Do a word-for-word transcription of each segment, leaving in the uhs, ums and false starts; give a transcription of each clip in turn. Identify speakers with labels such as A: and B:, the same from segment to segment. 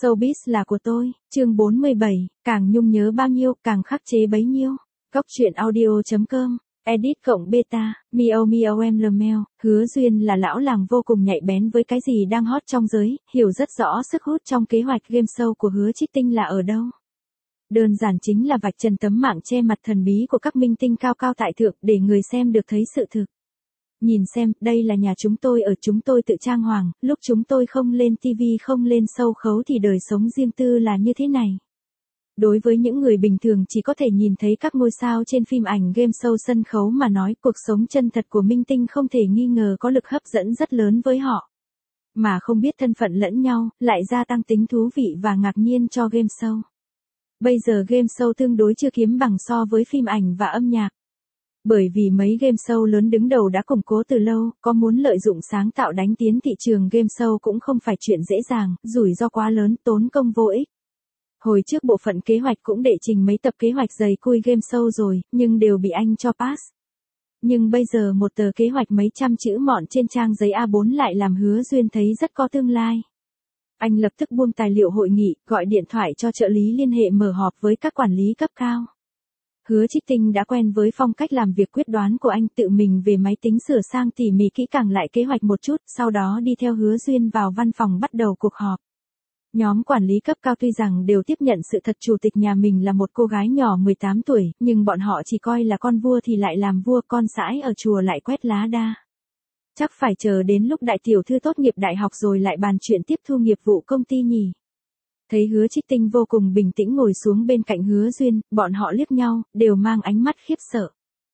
A: Showbiz là của tôi, chương bốn mươi bảy, càng nhung nhớ bao nhiêu, càng khắc chế bấy nhiêu. Góc truyện audio chấm com, edit cộng beta, Mio Mio em lờ meo, Hứa Duyên là lão làng vô cùng nhạy bén với cái gì đang hot trong giới, hiểu rất rõ sức hút trong kế hoạch game show của Hứa Trích Tinh là ở đâu. Đơn giản chính là vạch trần tấm mạng che mặt thần bí của các minh tinh cao cao tại thượng để người xem được thấy sự thực. Nhìn xem, đây là nhà chúng tôi ở chúng tôi tự trang hoàng, lúc chúng tôi không lên ti vi không lên show khấu thì đời sống riêng tư là như thế này. Đối với những người bình thường chỉ có thể nhìn thấy các ngôi sao trên phim ảnh game show sân khấu mà nói cuộc sống chân thật của minh tinh không thể nghi ngờ có lực hấp dẫn rất lớn với họ. Mà không biết thân phận lẫn nhau, lại gia tăng tính thú vị và ngạc nhiên cho game show. Bây giờ game show tương đối chưa kiếm bằng so với phim ảnh và âm nhạc. Bởi vì mấy game show lớn đứng đầu đã củng cố từ lâu, có muốn lợi dụng sáng tạo đánh tiến thị trường game show cũng không phải chuyện dễ dàng, rủi ro quá lớn, tốn công vô ích. Hồi trước bộ phận kế hoạch cũng đệ trình mấy tập kế hoạch dày cui game show rồi, nhưng đều bị anh cho pass. Nhưng bây giờ một tờ kế hoạch mấy trăm chữ mọn trên trang giấy a bốn lại làm Hứa Duyên thấy rất có tương lai. Anh lập tức buông tài liệu hội nghị, gọi điện thoại cho trợ lý liên hệ mở họp với các quản lý cấp cao. Hứa Trích Tinh đã quen với phong cách làm việc quyết đoán của anh, tự mình về máy tính sửa sang tỉ mỉ kỹ càng lại kế hoạch một chút, sau đó đi theo Hứa Duyên vào văn phòng bắt đầu cuộc họp. Nhóm quản lý cấp cao tuy rằng đều tiếp nhận sự thật chủ tịch nhà mình là một cô gái nhỏ mười tám tuổi, nhưng bọn họ chỉ coi là con vua thì lại làm vua, con sãi ở chùa lại quét lá đa. Chắc phải chờ đến lúc đại tiểu thư tốt nghiệp đại học rồi lại bàn chuyện tiếp thu nghiệp vụ công ty nhỉ. Thấy Hứa Trích Tinh vô cùng bình tĩnh ngồi xuống bên cạnh Hứa Duyên, bọn họ liếc nhau, đều mang ánh mắt khiếp sợ.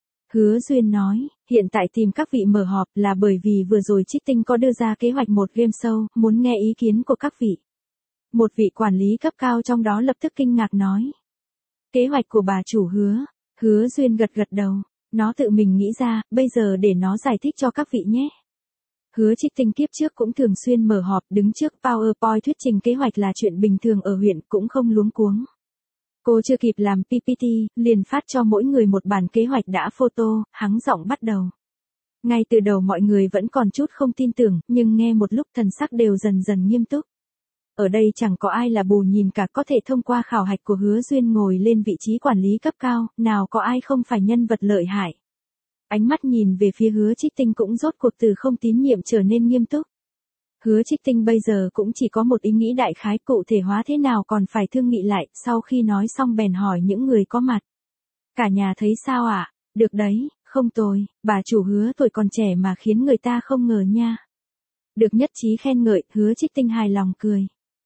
A: Hứa Duyên nói, hiện tại tìm các vị mở họp là bởi vì vừa rồi Trích Tinh có đưa ra kế hoạch một game show, muốn nghe ý kiến của các vị. Một vị quản lý cấp cao trong đó lập tức kinh ngạc nói. Kế hoạch của bà chủ Hứa, Hứa Duyên gật gật đầu, nó tự mình nghĩ ra, bây giờ để nó giải thích cho các vị nhé. Hứa Trích Tinh kiếp trước cũng thường xuyên mở họp, đứng trước PowerPoint thuyết trình kế hoạch là chuyện bình thường ở huyện, cũng không luống cuống. Cô chưa kịp làm pê pê tê, liền phát cho mỗi người một bản kế hoạch đã photo, hắng giọng bắt đầu. Ngay từ đầu mọi người vẫn còn chút không tin tưởng, nhưng nghe một lúc thần sắc đều dần dần nghiêm túc. Ở đây chẳng có ai là bù nhìn cả, có thể thông qua khảo hạch của Hứa Duyên ngồi lên vị trí quản lý cấp cao, nào có ai không phải nhân vật lợi hại. Ánh mắt nhìn về phía Hứa Trích Tinh cũng rốt cuộc từ không tín nhiệm trở nên nghiêm túc. Hứa Trích Tinh bây giờ cũng chỉ có một ý nghĩ đại khái, cụ thể hóa thế nào còn phải thương nghị lại, sau khi nói xong bèn hỏi những người có mặt. Cả nhà thấy sao ạ? À? Được đấy, không tồi, bà chủ Hứa tuổi còn trẻ mà khiến người ta không ngờ nha. Được nhất trí khen ngợi, Hứa Trích Tinh hài lòng cười.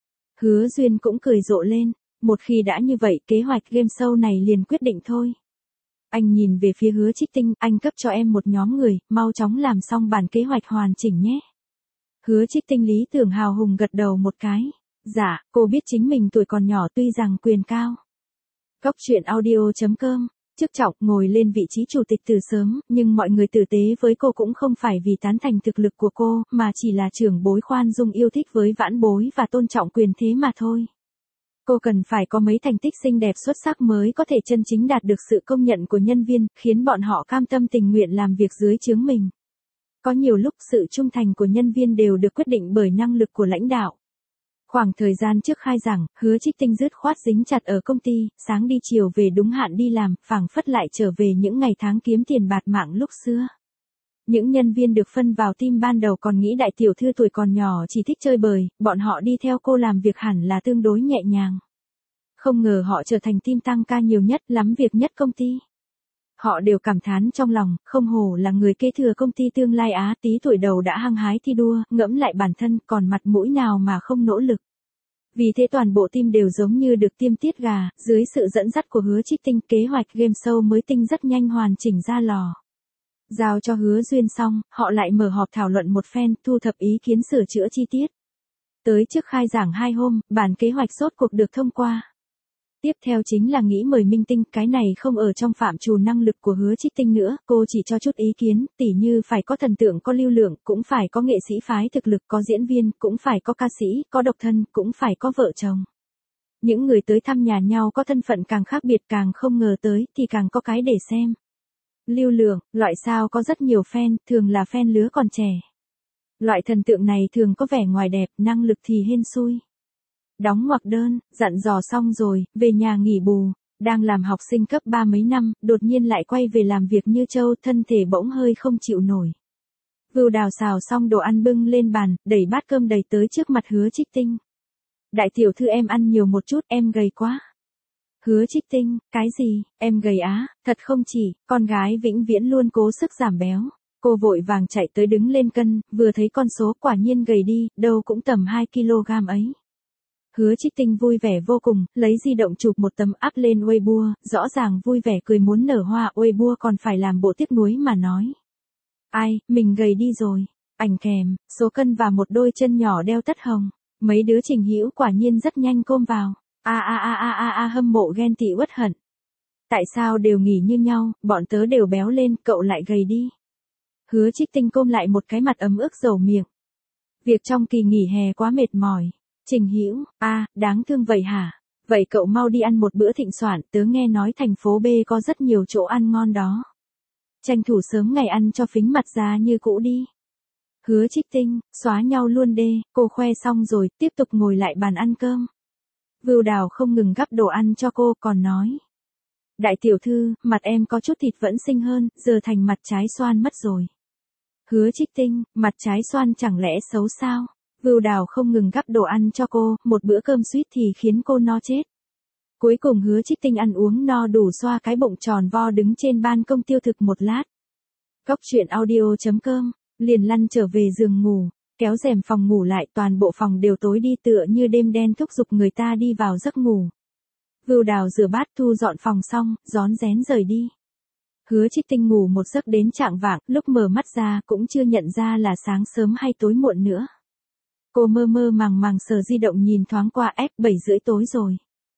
A: Hứa Duyên cũng cười rộ lên, một khi đã như vậy kế hoạch game show này liền quyết định thôi. Anh nhìn về phía Hứa Trích Tinh, anh cấp cho em một nhóm người, mau chóng làm xong bản kế hoạch hoàn chỉnh nhé. Hứa Trích Tinh lý tưởng hào hùng gật đầu một cái. Dạ, cô biết chính mình tuổi còn nhỏ tuy rằng quyền cao. Góc truyện audio chấm com, chức trọng ngồi lên vị trí chủ tịch từ sớm, nhưng mọi người tử tế với cô cũng không phải vì tán thành thực lực của cô, mà chỉ là trưởng bối khoan dung yêu thích với vãn bối và tôn trọng quyền thế mà thôi. Cô cần phải có mấy thành tích xinh đẹp xuất sắc mới có thể chân chính đạt được sự công nhận của nhân viên, khiến bọn họ cam tâm tình nguyện làm việc dưới trướng mình. Có nhiều lúc sự trung thành của nhân viên đều được quyết định bởi năng lực của lãnh đạo. Khoảng thời gian trước khai giảng, Hứa Trích Tinh dứt khoát dính chặt ở công ty, sáng đi chiều về đúng hạn đi làm, phảng phất lại trở về những ngày tháng kiếm tiền bạt mạng lúc xưa. Những nhân viên được phân vào team ban đầu còn nghĩ đại tiểu thư tuổi còn nhỏ chỉ thích chơi bời, bọn họ đi theo cô làm việc hẳn là tương đối nhẹ nhàng. Không ngờ họ trở thành team tăng ca nhiều nhất, lắm việc nhất công ty. Họ đều cảm thán trong lòng, không hổ là người kế thừa công ty tương lai á, tí tuổi đầu đã hăng hái thi đua, ngẫm lại bản thân còn mặt mũi nào mà không nỗ lực. Vì thế toàn bộ team đều giống như được tiêm tiết gà, dưới sự dẫn dắt của Hứa Trích Tinh kế hoạch game show mới tinh rất nhanh hoàn chỉnh ra lò. Giao cho Hứa Duyên xong, họ lại mở họp thảo luận một phen, thu thập ý kiến sửa chữa chi tiết. Tới trước khai giảng hai hôm, bản kế hoạch rốt cuộc được thông qua. Tiếp theo chính là nghĩ mời minh tinh, cái này không ở trong phạm trù năng lực của Hứa Trích Tinh nữa, cô chỉ cho chút ý kiến, tỉ như phải có thần tượng có lưu lượng, cũng phải có nghệ sĩ phái thực lực, có diễn viên, cũng phải có ca sĩ, có độc thân, cũng phải có vợ chồng. Những người tới thăm nhà nhau có thân phận càng khác biệt càng không ngờ tới, thì càng có cái để xem. Lưu lượng, loại sao có rất nhiều fan, thường là fan lứa còn trẻ. Loại thần tượng này thường có vẻ ngoài đẹp, năng lực thì hên xui. Đóng ngoặc đơn, dặn dò xong rồi, về nhà nghỉ bù. Đang làm học sinh cấp ba mấy năm, đột nhiên lại quay về làm việc như trâu, thân thể bỗng hơi không chịu nổi. Vưu Đào xào xong đồ ăn bưng lên bàn, đẩy bát cơm đầy tới trước mặt Hứa Trích Tinh. Đại tiểu thư em ăn nhiều một chút, em gầy quá. Hứa Trích Tinh, cái gì, em gầy á, thật không chỉ, con gái vĩnh viễn luôn cố sức giảm béo. Cô vội vàng chạy tới đứng lên cân, vừa thấy con số quả nhiên gầy đi, đâu cũng tầm hai ki lô gam ấy. Hứa Trích Tinh vui vẻ vô cùng, lấy di động chụp một tấm up lên Weibo, rõ ràng vui vẻ cười muốn nở hoa, Weibo còn phải làm bộ tiếc nuối mà nói. Ai, mình gầy đi rồi. Ảnh kèm, số cân và một đôi chân nhỏ đeo tất hồng. Mấy đứa Trình Hữu quả nhiên rất nhanh côm vào. A a a a a a hâm mộ ghen tị uất hận. Tại sao đều nghỉ như nhau, bọn tớ đều béo lên, cậu lại gầy đi. Hứa Trích Tinh côm lại một cái mặt ấm ức dầu miệng. Việc trong kỳ nghỉ hè quá mệt mỏi. Trình Hữu, a, à, đáng thương vậy hả? Vậy cậu mau đi ăn một bữa thịnh soạn, tớ nghe nói thành phố B có rất nhiều chỗ ăn ngon đó. Tranh thủ sớm ngày ăn cho phính mặt ra như cũ đi. Hứa Trích Tinh, xóa nhau luôn đê, cô khoe xong rồi, tiếp tục ngồi lại bàn ăn cơm. Vưu Đào không ngừng gắp đồ ăn cho cô, còn nói. Đại tiểu thư, mặt em có chút thịt vẫn xinh hơn, giờ thành mặt trái xoan mất rồi. Hứa Trích Tinh, mặt trái xoan chẳng lẽ xấu sao? Vưu Đào không ngừng gắp đồ ăn cho cô, một bữa cơm suýt thì khiến cô no chết. Cuối cùng Hứa Trích Tinh ăn uống no đủ xoa cái bụng tròn vo đứng trên ban công tiêu thực một lát. Cóc truyện audio chấm com, liền lăn trở về giường ngủ, kéo rèm phòng ngủ lại, toàn bộ phòng đều tối đi tựa như đêm đen thúc giục người ta đi vào giấc ngủ. Vưu Đào rửa bát thu dọn phòng xong, rón rén rời đi. Hứa Trích Tinh ngủ một giấc đến chạng vạng, lúc mở mắt ra cũng chưa nhận ra là sáng sớm hay tối muộn nữa. Cô mơ mơ màng màng sờ di động nhìn thoáng qua ép bảy rưỡi tối rồi.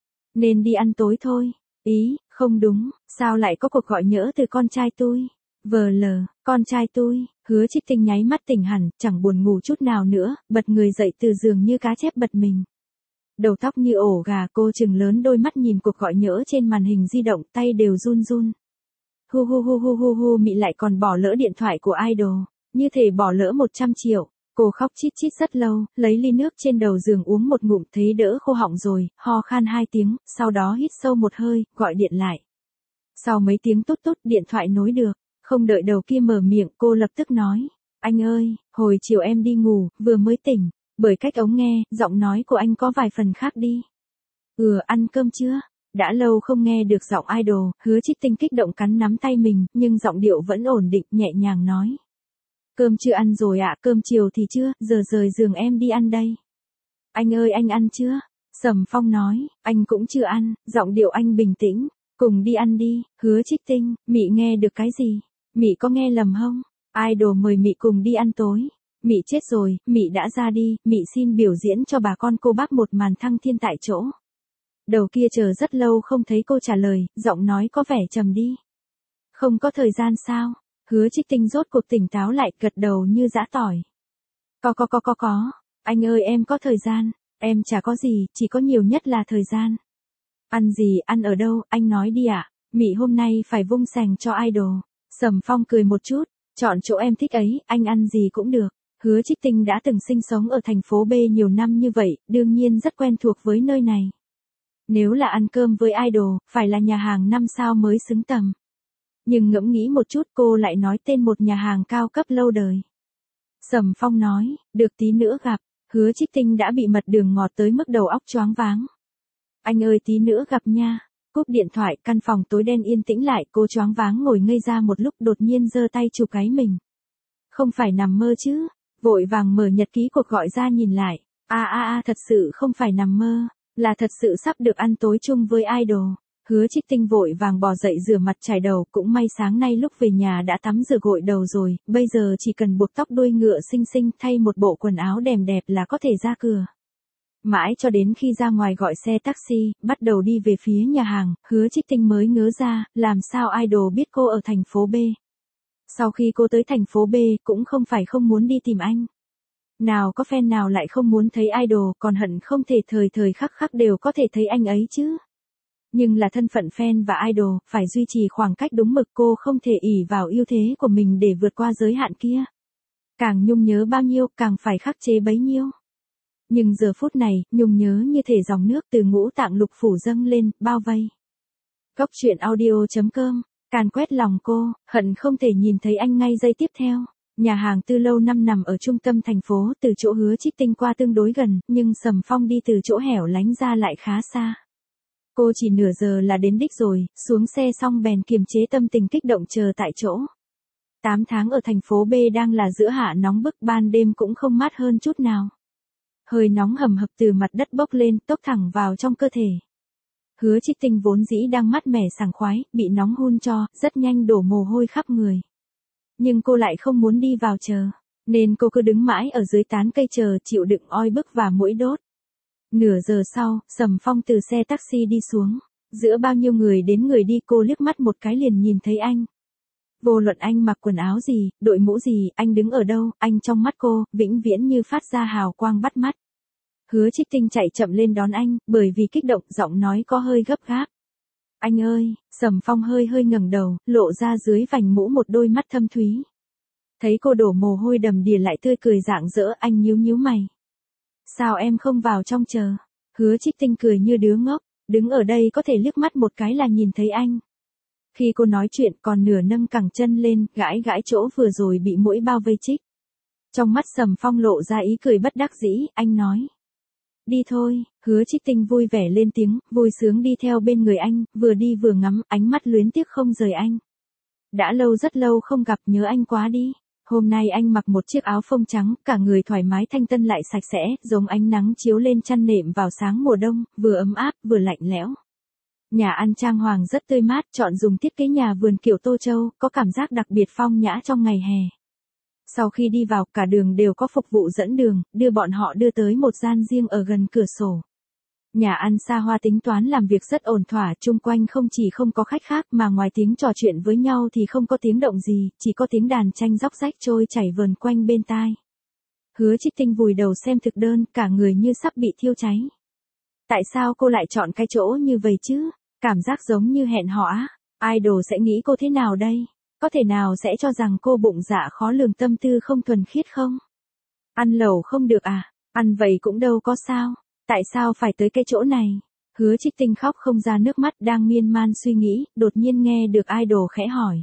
A: Nên đi ăn tối thôi. Ý, không đúng, sao lại có cuộc gọi nhỡ từ con trai tôi? Vờ lờ, con trai tôi. Hứa Trích Tinh nháy mắt tỉnh hẳn, chẳng buồn ngủ chút nào nữa, bật người dậy từ giường như cá chép bật mình. Đầu tóc như ổ gà, cô trừng lớn đôi mắt nhìn cuộc gọi nhỡ trên màn hình di động, tay đều run run. Hu hu hu hu hu hu mị lại còn bỏ lỡ điện thoại của idol, như thể bỏ lỡ một trăm triệu. Cô khóc chít chít rất lâu, lấy ly nước trên đầu giường uống một ngụm thấy đỡ khô họng rồi, ho khan hai tiếng, sau đó hít sâu một hơi, gọi điện lại. Sau mấy tiếng tốt tốt điện thoại nối được, không đợi đầu kia mở miệng cô lập tức nói. Anh ơi, hồi chiều em đi ngủ, vừa mới tỉnh, bởi cách ống nghe, giọng nói của anh có vài phần khác đi. Ừ, ăn cơm chưa? Đã lâu không nghe được giọng idol, Hứa Trích Tinh kích động cắn nắm tay mình, nhưng giọng điệu vẫn ổn định, nhẹ nhàng nói. Cơm chưa ăn rồi ạ, à, cơm chiều thì chưa, giờ rời giường em đi ăn đây. Anh ơi anh ăn chưa? Sầm Phong nói, anh cũng chưa ăn, giọng điệu anh bình tĩnh, cùng đi ăn đi. Hứa Trích Tinh, Mị nghe được cái gì? Mị có nghe lầm không? Idol mời Mị cùng đi ăn tối. Mị chết rồi, Mị đã ra đi, Mị xin biểu diễn cho bà con cô bác một màn thăng thiên tại chỗ. Đầu kia chờ rất lâu không thấy cô trả lời, giọng nói có vẻ trầm đi. Không có thời gian sao? Hứa Trích Tinh rốt cuộc tỉnh táo lại, gật đầu như giã tỏi. Có có có có có, anh ơi em có thời gian, em chả có gì, chỉ có nhiều nhất là thời gian. Ăn gì, ăn ở đâu, anh nói đi ạ, à? Mị hôm nay phải vung sành cho idol. Sầm Phong cười một chút, chọn chỗ em thích ấy, anh ăn gì cũng được. Hứa Trích Tinh đã từng sinh sống ở thành phố B nhiều năm như vậy, đương nhiên rất quen thuộc với nơi này. Nếu là ăn cơm với idol, phải là nhà hàng năm sao mới xứng tầm. Nhưng ngẫm nghĩ một chút cô lại nói tên một nhà hàng cao cấp lâu đời. Sầm Phong nói, được tí nữa gặp, Hứa Trích Tinh đã bị mật đường ngọt tới mức đầu óc choáng váng. Anh ơi tí nữa gặp nha. Cúp điện thoại, căn phòng tối đen yên tĩnh lại, cô choáng váng ngồi ngây ra một lúc đột nhiên giơ tay chụp gáy mình. Không phải nằm mơ chứ, vội vàng mở nhật ký cuộc gọi ra nhìn lại. A a a thật sự không phải nằm mơ, là thật sự sắp được ăn tối chung với idol. Hứa Trích Tinh vội vàng bò dậy rửa mặt chải đầu, cũng may sáng nay lúc về nhà đã tắm rửa gội đầu rồi, bây giờ chỉ cần buộc tóc đuôi ngựa xinh xinh thay một bộ quần áo đềm đẹp là có thể ra cửa. Mãi cho đến khi ra ngoài gọi xe taxi, bắt đầu đi về phía nhà hàng, Hứa Trích Tinh mới ngớ ra, làm sao idol biết cô ở thành phố B. Sau khi cô tới thành phố B, cũng không phải không muốn đi tìm anh. Nào có fan nào lại không muốn thấy idol, còn hận không thể thời thời khắc khắc đều có thể thấy anh ấy chứ. Nhưng là thân phận fan và idol, phải duy trì khoảng cách đúng mực, cô không thể ỷ vào ưu thế của mình để vượt qua giới hạn kia. Càng nhung nhớ bao nhiêu, càng phải khắc chế bấy nhiêu. Nhưng giờ phút này, nhung nhớ như thể dòng nước từ ngũ tạng lục phủ dâng lên, bao vây. Góc truyện audio.com, càn quét lòng cô, hận không thể nhìn thấy anh ngay giây tiếp theo. Nhà hàng Tư Lâu Năm nằm ở trung tâm thành phố, từ chỗ Hứa Trích Tinh qua tương đối gần, nhưng Sầm Phong đi từ chỗ hẻo lánh ra lại khá xa. Cô chỉ nửa giờ là đến đích rồi, xuống xe xong bèn kiềm chế tâm tình kích động chờ tại chỗ. Tám tháng ở thành phố B đang là giữa hạ nóng bức, ban đêm cũng không mát hơn chút nào. Hơi nóng hầm hập từ mặt đất bốc lên, tốc thẳng vào trong cơ thể. Hứa Trích Tinh vốn dĩ đang mát mẻ sảng khoái, bị nóng hun cho, rất nhanh đổ mồ hôi khắp người. Nhưng cô lại không muốn đi vào chờ, nên cô cứ đứng mãi ở dưới tán cây chờ, chịu đựng oi bức và muỗi đốt. Nửa giờ sau, Sầm Phong từ xe taxi đi xuống. Giữa bao nhiêu người đến người đi, cô liếc mắt một cái liền nhìn thấy anh. Vô luận anh mặc quần áo gì, đội mũ gì, anh đứng ở đâu, anh trong mắt cô, vĩnh viễn như phát ra hào quang bắt mắt. Hứa Trích Tinh chạy chậm lên đón anh, bởi vì kích động, giọng nói có hơi gấp gáp. Anh ơi, Sầm Phong hơi hơi ngẩng đầu, lộ ra dưới vành mũ một đôi mắt thâm thúy. Thấy cô đổ mồ hôi đầm đìa lại tươi cười rạng rỡ, anh nhíu nhíu mày. Sao em không vào trong chờ? Hứa Trích Tinh cười như đứa ngốc, đứng ở đây có thể liếc mắt một cái là nhìn thấy anh. Khi cô nói chuyện còn nửa nâng cẳng chân lên, gãi gãi chỗ vừa rồi bị muỗi bao vây chích. Trong mắt Sầm Phong lộ ra ý cười bất đắc dĩ, anh nói. Đi thôi, Hứa Trích Tinh vui vẻ lên tiếng, vui sướng đi theo bên người anh, vừa đi vừa ngắm, ánh mắt luyến tiếc không rời anh. Đã lâu rất lâu không gặp, nhớ anh quá đi. Hôm nay anh mặc một chiếc áo phông trắng, cả người thoải mái thanh tân lại sạch sẽ, giống ánh nắng chiếu lên chăn nệm vào sáng mùa đông, vừa ấm áp, vừa lạnh lẽo. Nhà ăn trang hoàng rất tươi mát, chọn dùng thiết kế nhà vườn kiểu Tô Châu, có cảm giác đặc biệt phong nhã trong ngày hè. Sau khi đi vào, cả đường đều có phục vụ dẫn đường, đưa bọn họ đưa tới một gian riêng ở gần cửa sổ. Nhà ăn xa hoa tính toán làm việc rất ổn thỏa, chung quanh không chỉ không có khách khác mà ngoài tiếng trò chuyện với nhau thì không có tiếng động gì, chỉ có tiếng đàn tranh róc rách trôi chảy vờn quanh bên tai. Hứa Trích Tinh vùi đầu xem thực đơn, cả người như sắp bị thiêu cháy. Tại sao cô lại chọn cái chỗ như vậy chứ? Cảm giác giống như hẹn hò á. Idol sẽ nghĩ cô thế nào đây? Có thể nào sẽ cho rằng cô bụng dạ khó lường, tâm tư không thuần khiết không? Ăn lẩu không được à? Ăn vậy cũng đâu có sao. Tại sao phải tới cái chỗ này? Hứa Trích Tinh khóc không ra nước mắt, đang miên man suy nghĩ, đột nhiên nghe được idol khẽ hỏi.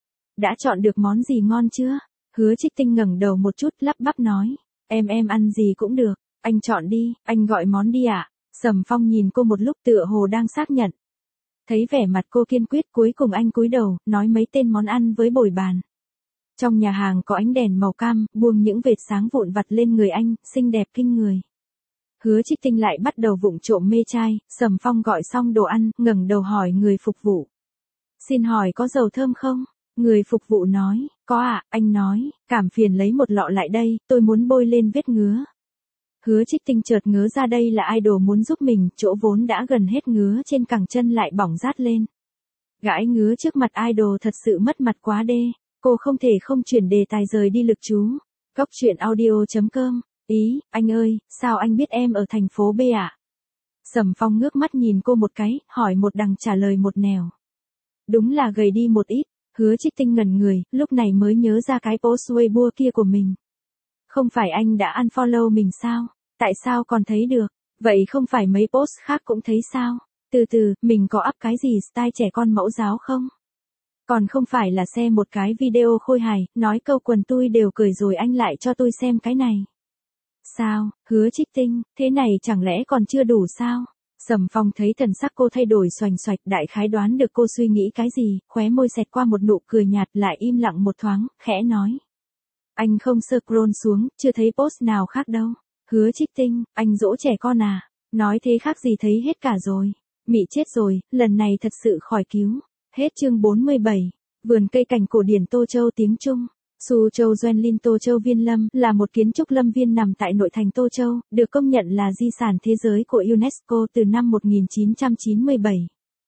A: Đã chọn được món gì ngon chưa? Hứa Trích Tinh ngẩng đầu một chút, lắp bắp nói. Em em ăn gì cũng được, anh chọn đi, anh gọi món đi ạ. À? Sầm Phong nhìn cô một lúc tựa hồ đang xác nhận. Thấy vẻ mặt cô kiên quyết, cuối cùng anh cúi đầu, nói mấy tên món ăn với bồi bàn. Trong nhà hàng có ánh đèn màu cam, buông những vệt sáng vụn vặt lên người anh, xinh đẹp kinh người. Hứa Trích Tinh lại bắt đầu vụng trộm mê trai, Sầm Phong gọi xong đồ ăn, ngẩng đầu hỏi người phục vụ. Xin hỏi có dầu thơm không? Người phục vụ nói, có ạ, à, anh nói, cảm phiền lấy một lọ lại đây, tôi muốn bôi lên vết ngứa. Hứa Trích Tinh chợt ngớ ra đây là idol muốn giúp mình, chỗ vốn đã gần hết ngứa trên cẳng chân lại bỏng rát lên. Gãi ngứa trước mặt idol thật sự mất mặt quá đê, cô không thể không chuyển đề tài rời đi lực chú. Góc truyện audio.com, ý, anh ơi, sao anh biết em ở thành phố B ạ? À? Sầm Phong ngước mắt nhìn cô một cái, hỏi một đằng trả lời một nẻo. Đúng là gầy đi một ít. Hứa Trích Tinh ngẩn người, lúc này mới nhớ ra cái post Weibo kia của mình. Không phải anh đã unfollow mình sao? Tại sao còn thấy được? Vậy không phải mấy post khác cũng thấy sao? Từ từ, mình có up cái gì style trẻ con mẫu giáo không? Còn không phải là xem một cái video khôi hài, nói câu quần tôi đều cười rồi anh lại cho tôi xem cái này. Sao, Hứa Trích Tinh, thế này chẳng lẽ còn chưa đủ sao? Sầm Phong thấy thần sắc cô thay đổi xoành xoạch, đại khái đoán được cô suy nghĩ cái gì, khóe môi xẹt qua một nụ cười nhạt, lại im lặng một thoáng, khẽ nói. Anh không scroll xuống, chưa thấy post nào khác đâu. Hứa Trích Tinh, anh dỗ trẻ con à? Nói thế khác gì thấy hết cả rồi. Mị chết rồi, lần này thật sự khỏi cứu. Hết chương bốn mươi bảy. Vườn cây cảnh cổ điển Tô Châu tiếng Trung. Su Châu Doan Linh Tô Châu Viên Lâm là một kiến trúc lâm viên nằm tại nội thành Tô Châu, được công nhận là di sản thế giới của UNESCO từ năm một nghìn chín trăm chín mươi bảy.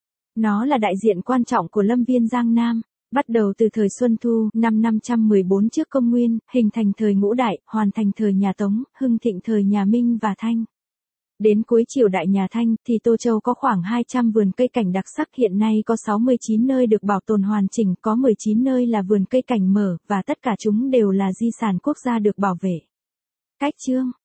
A: Nó là đại diện quan trọng của lâm viên Giang Nam, bắt đầu từ thời Xuân Thu năm năm trăm mười bốn trước công nguyên, hình thành thời Ngũ Đại, hoàn thành thời nhà Tống, hưng thịnh thời nhà Minh và Thanh. Đến cuối triều đại nhà Thanh thì Tô Châu có khoảng hai trăm vườn cây cảnh đặc sắc, hiện nay có sáu mươi chín nơi được bảo tồn hoàn chỉnh, có mười chín nơi là vườn cây cảnh mở, và tất cả chúng đều là di sản quốc gia được bảo vệ. Cách chương